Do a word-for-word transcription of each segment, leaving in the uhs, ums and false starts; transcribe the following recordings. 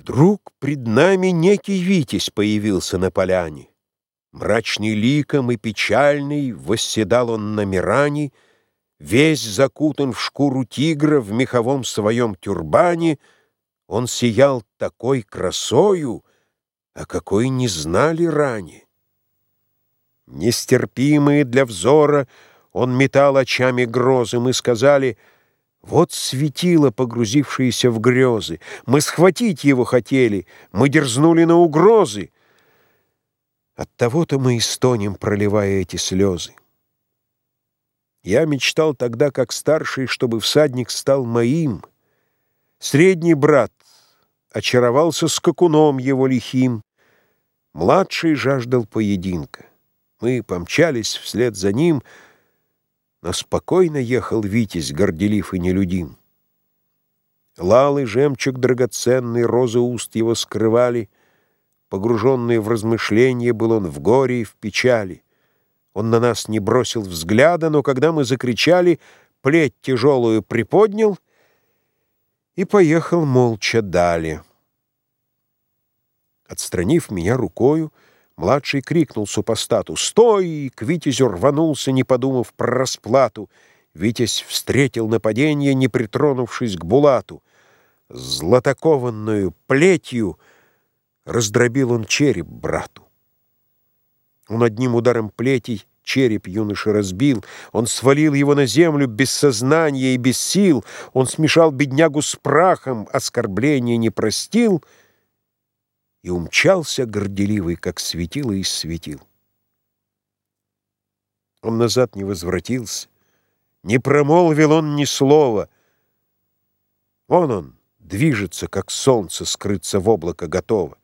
Вдруг пред нами некий Витязь появился на поляне. Мрачный ликом и печальный восседал он на миране, весь закутан в шкуру тигра, в меховом своем тюрбане. Он сиял такой красою, о какой не знали ране. Нестерпимые для взора он метал очами грозы. Мы сказали: вот светило, погрузившееся в грезы. Мы схватить его хотели, мы дерзнули на угрозы. Оттого-то мы и стонем, проливая эти слезы. Я мечтал тогда, как старший, чтобы всадник стал моим. Средний брат очаровался скакуном его лихим. Младший жаждал поединка. Мы помчались вслед за ним, но спокойно ехал Витязь, горделив и нелюдим. Лалы, жемчуг драгоценный, розы уст его скрывали. Погруженный в размышления, был он в горе и в печали. Он на нас не бросил взгляда, но когда мы закричали, плеть тяжелую приподнял и поехал молча далее. Отстранив меня рукою, младший крикнул супостату: «Стой!» К Витязю рванулся, не подумав про расплату. Витязь встретил нападение, не притронувшись к Булату. Златокованную плетью раздробил он череп брату. Он одним ударом плетей череп юноши разбил. Он свалил его на землю без сознания и без сил. Он смешал беднягу с прахом, оскорбления не простил и умчался горделивый, как светило из светил. Он назад не возвратился, не промолвил он ни слова. Вон он движется, как солнце, скрыться в облако готово.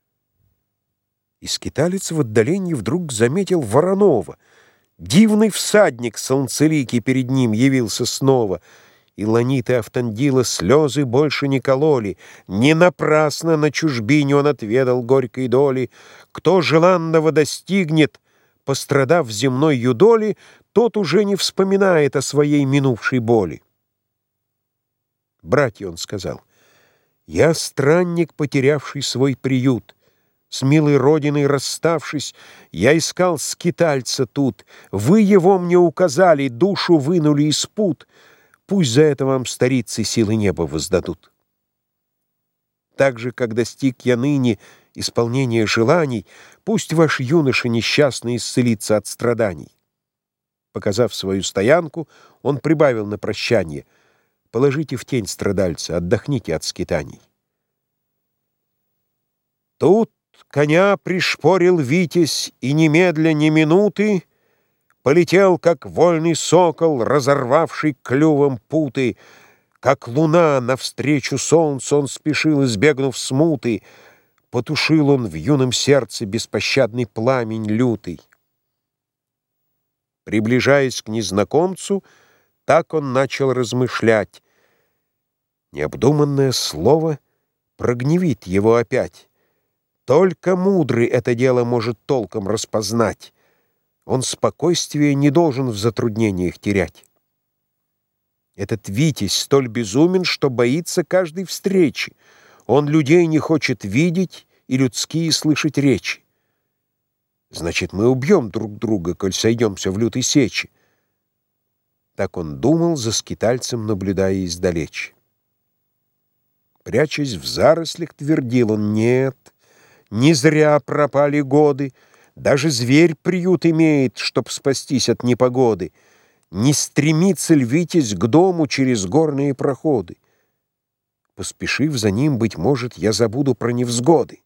И скиталец в отдалении вдруг заметил Воронова. Дивный всадник солнцеликий перед ним явился снова. И Ланит и Автандила слезы больше не кололи. Не напрасно на чужбине он отведал горькой доли. Кто желанного достигнет, пострадав в земной юдоли, тот уже не вспоминает о своей минувшей боли. «Братья, — он сказал, — я странник, потерявший свой приют. С милой родиной расставшись, я искал скитальца тут. Вы его мне указали, душу вынули из пут. Пусть за это вам старицы силы неба воздадут. Так же, как достиг я ныне исполнения желаний, пусть ваш юноша несчастный исцелится от страданий». Показав свою стоянку, он прибавил на прощание: «Положите в тень страдальца, отдохните от скитаний». Тут коня пришпорил Витязь, и немедля ни минуты полетел, как вольный сокол, разорвавший клювом путы. Как луна навстречу солнцу он спешил, избегнув смуты. Потушил он в юном сердце беспощадный пламень лютый. Приближаясь к незнакомцу, так он начал размышлять. Необдуманное слово прогневит его опять. Только мудрый это дело может толком распознать. Он спокойствие не должен в затруднениях терять. Этот Витязь столь безумен, что боится каждой встречи. Он людей не хочет видеть и людские слышать речи. Значит, мы убьем друг друга, коль сойдемся в лютой сечи. Так он думал, за скитальцем наблюдая издалече. Прячась в зарослях, твердил он: нет, не зря пропали годы. Даже зверь приют имеет, чтоб спастись от непогоды. Не стремится ль Витязь к дому через горные проходы? Поспешив за ним, быть может, я забуду про невзгоды.